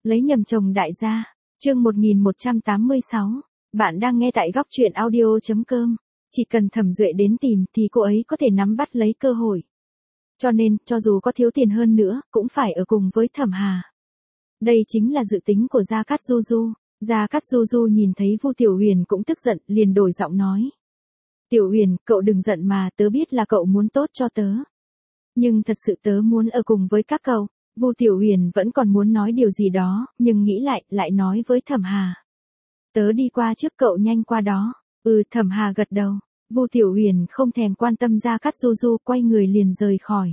Lấy nhầm chồng đại gia. Chương 1186. Bạn đang nghe tại góc truyện audio.com. Chỉ cần Thẩm Duệ đến tìm thì cô ấy có thể nắm bắt lấy cơ hội. Cho nên, cho dù có thiếu tiền hơn nữa, cũng phải ở cùng với Thẩm Hà. Đây chính là dự tính của Gia Cát Du Du. Gia Cát Du Du nhìn thấy Vu Tiểu Huyền cũng tức giận, liền đổi giọng nói. Tiểu Huyền, cậu đừng giận mà, tớ biết là cậu muốn tốt cho tớ. Nhưng thật sự tớ muốn ở cùng với các cậu. Vu Tiểu Huyền vẫn còn muốn nói điều gì đó, nhưng nghĩ lại nói với Thẩm Hà. Tớ đi qua trước cậu, nhanh qua đó. Thẩm Hà gật đầu. Vu Tiểu Huyền không thèm quan tâm Gia Cát Du Du, quay người liền rời khỏi.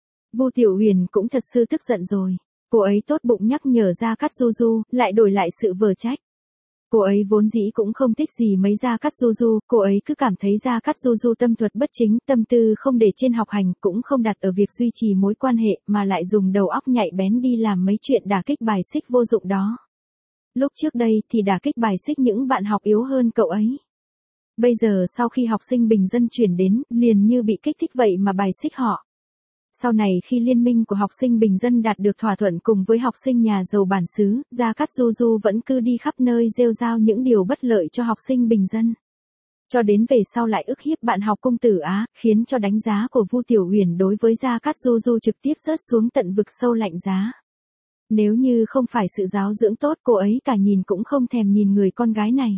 Vu Tiểu Huyền cũng thật sự tức giận rồi. Cô ấy tốt bụng nhắc nhở Gia Cát Du Du, lại đổi lại sự vờ trách. Cô ấy vốn dĩ cũng không thích gì mấy Gia Cát Du Du, cô ấy cứ cảm thấy Gia Cát Du Du tâm thuật bất chính, tâm tư không để trên học hành, cũng không đặt ở việc duy trì mối quan hệ, mà lại dùng đầu óc nhạy bén đi làm mấy chuyện đả kích bài xích vô dụng đó. Lúc trước đây thì đả kích bài xích những bạn học yếu hơn cậu ấy. Bây giờ sau khi học sinh bình dân chuyển đến, liền như bị kích thích vậy mà bài xích họ. Sau này khi liên minh của học sinh bình dân đạt được thỏa thuận cùng với học sinh nhà giàu bản xứ, Gia Cát Du Du vẫn cứ đi khắp nơi rêu rao những điều bất lợi cho học sinh bình dân. Cho đến về sau lại ức hiếp bạn học Cung Tử Á, khiến cho đánh giá của Vu Tiểu Huyền đối với Gia Cát Du Du trực tiếp rớt xuống tận vực sâu lạnh giá. Nếu như không phải sự giáo dưỡng tốt, cô ấy cả nhìn cũng không thèm nhìn người con gái này.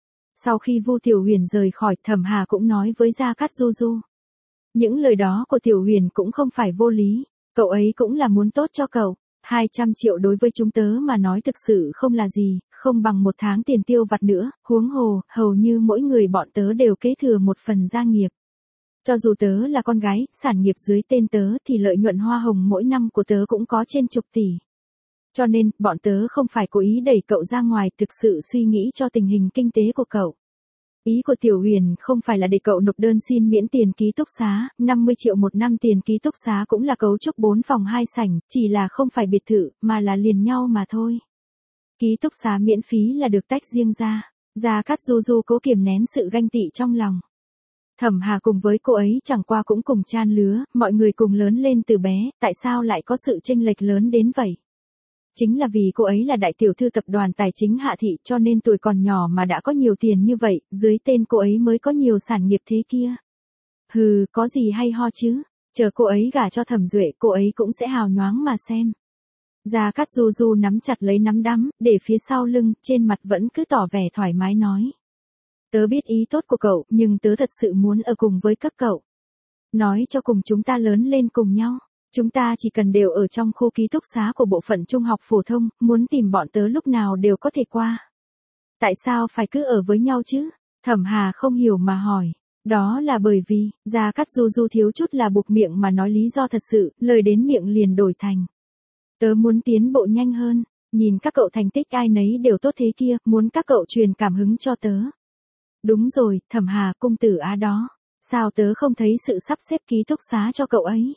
Sau khi Vu Tiểu Huyền rời khỏi, Thẩm Hà cũng nói với Gia Cát Du Du. Những lời đó của Tiểu Huyền cũng không phải vô lý, cậu ấy cũng là muốn tốt cho cậu. 200 triệu đối với chúng tớ mà nói thực sự không là gì, không bằng một tháng tiền tiêu vặt nữa, huống hồ, hầu như mỗi người bọn tớ đều kế thừa một phần gia nghiệp. Cho dù tớ là con gái, sản nghiệp dưới tên tớ thì lợi nhuận hoa hồng mỗi năm của tớ cũng có trên chục tỷ. Cho nên, bọn tớ không phải cố ý đẩy cậu ra ngoài, thực sự suy nghĩ cho tình hình kinh tế của cậu. Ý của Tiểu Huyền không phải là để cậu nộp đơn xin miễn tiền ký túc xá, 50 triệu một năm tiền ký túc xá cũng là cấu trúc 4 phòng 2 sảnh, chỉ là không phải biệt thự, mà là liền nhau mà thôi. Ký túc xá miễn phí là được tách riêng ra. Gia Cát Du Du cố kiềm nén sự ganh tị trong lòng. Thẩm Hà cùng với cô ấy chẳng qua cũng cùng chan lứa, mọi người cùng lớn lên từ bé, tại sao lại có sự chênh lệch lớn đến vậy? Chính là vì cô ấy là đại tiểu thư tập đoàn tài chính Hạ Thị, cho nên tuổi còn nhỏ mà đã có nhiều tiền như vậy, dưới tên cô ấy mới có nhiều sản nghiệp thế kia. Có gì hay ho chứ, chờ cô ấy gả cho Thẩm Duệ, cô ấy cũng sẽ hào nhoáng mà xem. Gia Cát Du Du nắm chặt lấy nắm đấm, để phía sau lưng, trên mặt vẫn cứ tỏ vẻ thoải mái nói. Tớ biết ý tốt của cậu, nhưng tớ thật sự muốn ở cùng với các cậu. Nói cho cùng chúng ta lớn lên cùng nhau. Chúng ta chỉ cần đều ở trong khu ký túc xá của bộ phận trung học phổ thông, muốn tìm bọn tớ lúc nào đều có thể qua. Tại sao phải cứ ở với nhau chứ? Thẩm Hà không hiểu mà hỏi. Đó là bởi vì, Gia Cát Du Du thiếu chút là buộc miệng mà nói lý do thật sự, lời đến miệng liền đổi thành. Tớ muốn tiến bộ nhanh hơn, nhìn các cậu thành tích ai nấy đều tốt thế kia, muốn các cậu truyền cảm hứng cho tớ. Đúng rồi, Thẩm Hà, Cung Tử Á đó. Sao tớ không thấy sự sắp xếp ký túc xá cho cậu ấy?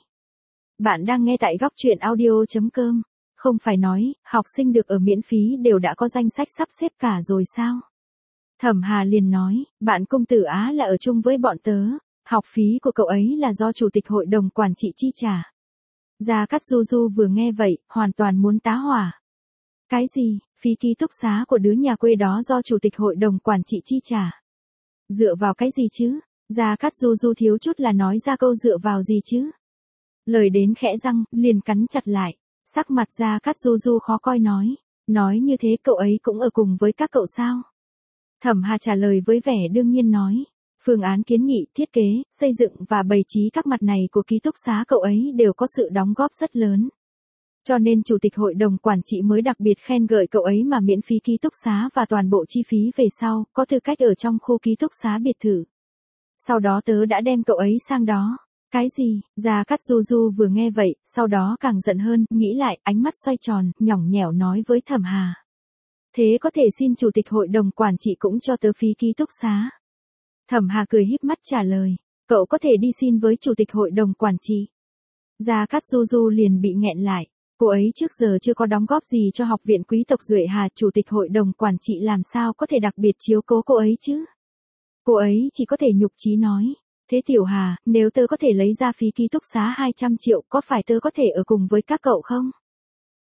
Bạn đang nghe tại góc truyện audio.com. Không phải nói, học sinh được ở miễn phí đều đã có danh sách sắp xếp cả rồi sao? Thẩm Hà liền nói, bạn Cung Tử Á là ở chung với bọn tớ, học phí của cậu ấy là do chủ tịch hội đồng quản trị chi trả. Gia Cát Du Du vừa nghe vậy, hoàn toàn muốn tá hỏa. Cái gì, phí ký túc xá của đứa nhà quê đó do chủ tịch hội đồng quản trị chi trả? Dựa vào cái gì chứ? Gia Cát Du Du thiếu chút là nói ra câu dựa vào gì chứ? Lời đến khẽ răng, liền cắn chặt lại. Sắc mặt Gia Cát Du Du khó coi nói như thế cậu ấy cũng ở cùng với các cậu sao? Thẩm Hà trả lời với vẻ đương nhiên nói. Phương án kiến nghị, thiết kế, xây dựng và bày trí các mặt này của ký túc xá cậu ấy đều có sự đóng góp rất lớn. Cho nên chủ tịch hội đồng quản trị mới đặc biệt khen ngợi cậu ấy mà miễn phí ký túc xá và toàn bộ chi phí về sau, có tư cách ở trong khu ký túc xá biệt thự. Sau đó tớ đã đem cậu ấy sang đó. Cái gì? Gia Cát Du Du vừa nghe vậy, sau đó càng giận hơn, nghĩ lại, ánh mắt xoay tròn, nhõng nhẽo nói với Thẩm Hà. Thế có thể xin chủ tịch hội đồng quản trị cũng cho tớ phí ký túc xá. Thẩm Hà cười híp mắt trả lời, cậu có thể đi xin với chủ tịch hội đồng quản trị. Gia Cát Du Du liền bị nghẹn lại, cô ấy trước giờ chưa có đóng góp gì cho học viện quý tộc Duệ Hà, chủ tịch hội đồng quản trị làm sao có thể đặc biệt chiếu cố cô ấy chứ? Cô ấy chỉ có thể nhục chí nói. Thế Tiểu Hà, nếu tớ có thể lấy ra phí ký túc xá 200 triệu, có phải tớ có thể ở cùng với các cậu không?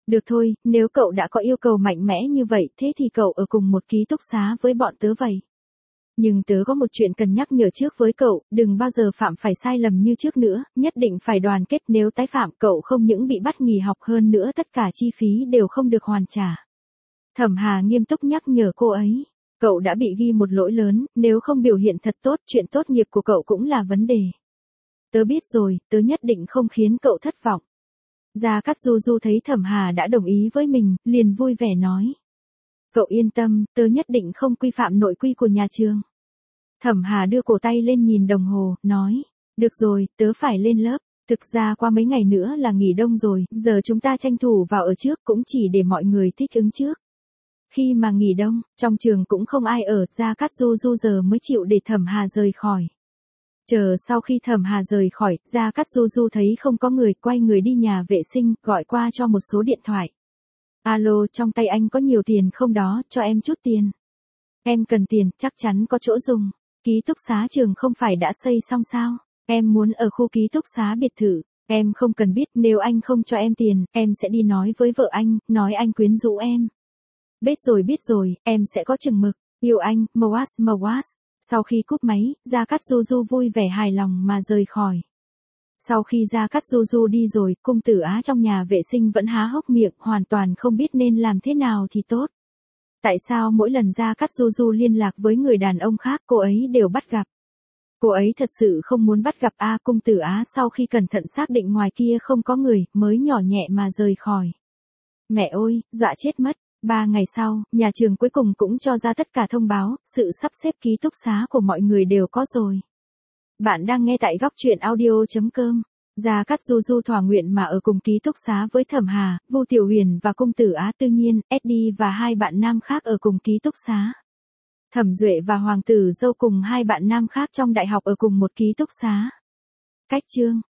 Được thôi, nếu cậu đã có yêu cầu mạnh mẽ như vậy thế thì cậu ở cùng một ký túc xá với bọn tớ vậy. Nhưng tớ có một chuyện cần nhắc nhở trước với cậu, đừng bao giờ phạm phải sai lầm như trước nữa, nhất định phải đoàn kết, nếu tái phạm cậu không những bị bắt nghỉ học, hơn nữa tất cả chi phí đều không được hoàn trả. Thẩm Hà nghiêm túc nhắc nhở cô ấy. Cậu đã bị ghi một lỗi lớn, nếu không biểu hiện thật tốt, chuyện tốt nghiệp của cậu cũng là vấn đề. Tớ biết rồi, tớ nhất định không khiến cậu thất vọng. Gia Cát Du Du thấy Thẩm Hà đã đồng ý với mình, liền vui vẻ nói. Cậu yên tâm, tớ nhất định không vi phạm nội quy của nhà trường. Thẩm Hà đưa cổ tay lên nhìn đồng hồ, nói. Được rồi, tớ phải lên lớp. Thực ra qua mấy ngày nữa là nghỉ đông rồi, giờ chúng ta tranh thủ vào ở trước, cũng chỉ để mọi người thích ứng trước. Khi mà nghỉ đông, trong trường cũng không ai ở, Gia Cát Du Du giờ mới chịu để Thẩm Hà rời khỏi. Chờ sau khi Thẩm Hà rời khỏi, Gia Cát Du Du thấy không có người, quay người đi nhà vệ sinh, gọi qua cho một số điện thoại. Alo, trong tay anh có nhiều tiền không đó, cho em chút tiền. Em cần tiền, chắc chắn có chỗ dùng. Ký túc xá trường không phải đã xây xong sao? Em muốn ở khu ký túc xá biệt thự. Em không cần biết, nếu anh không cho em tiền, em sẽ đi nói với vợ anh, nói anh quyến rũ em. Biết rồi, em sẽ có chừng mực. Yêu anh, Moas. Sau khi cúp máy, Gia Cát Du Du vui vẻ hài lòng mà rời khỏi. Sau khi Gia Cát Du Du đi rồi, Cung Tử Á trong nhà vệ sinh vẫn há hốc miệng, hoàn toàn không biết nên làm thế nào thì tốt. Tại sao mỗi lần Gia Cát Du Du liên lạc với người đàn ông khác cô ấy đều bắt gặp? Cô ấy thật sự không muốn bắt gặp a. Cung Tử Á sau khi cẩn thận xác định ngoài kia không có người, mới nhỏ nhẹ mà rời khỏi. Mẹ ơi, dọa chết mất. 3 ngày sau, nhà trường cuối cùng cũng cho ra tất cả thông báo, sự sắp xếp ký túc xá của mọi người đều có rồi. Bạn đang nghe tại góc truyện audio.com. Gia Cát Du Du thỏa nguyện mà ở cùng ký túc xá với Thẩm Hà, Vu Tiểu Huyền và Cung Tử Á, tự nhiên, Eddie và hai bạn nam khác ở cùng ký túc xá. Thẩm Duệ và Hoàng tử dâu cùng hai bạn nam khác trong đại học ở cùng một ký túc xá. Cách chương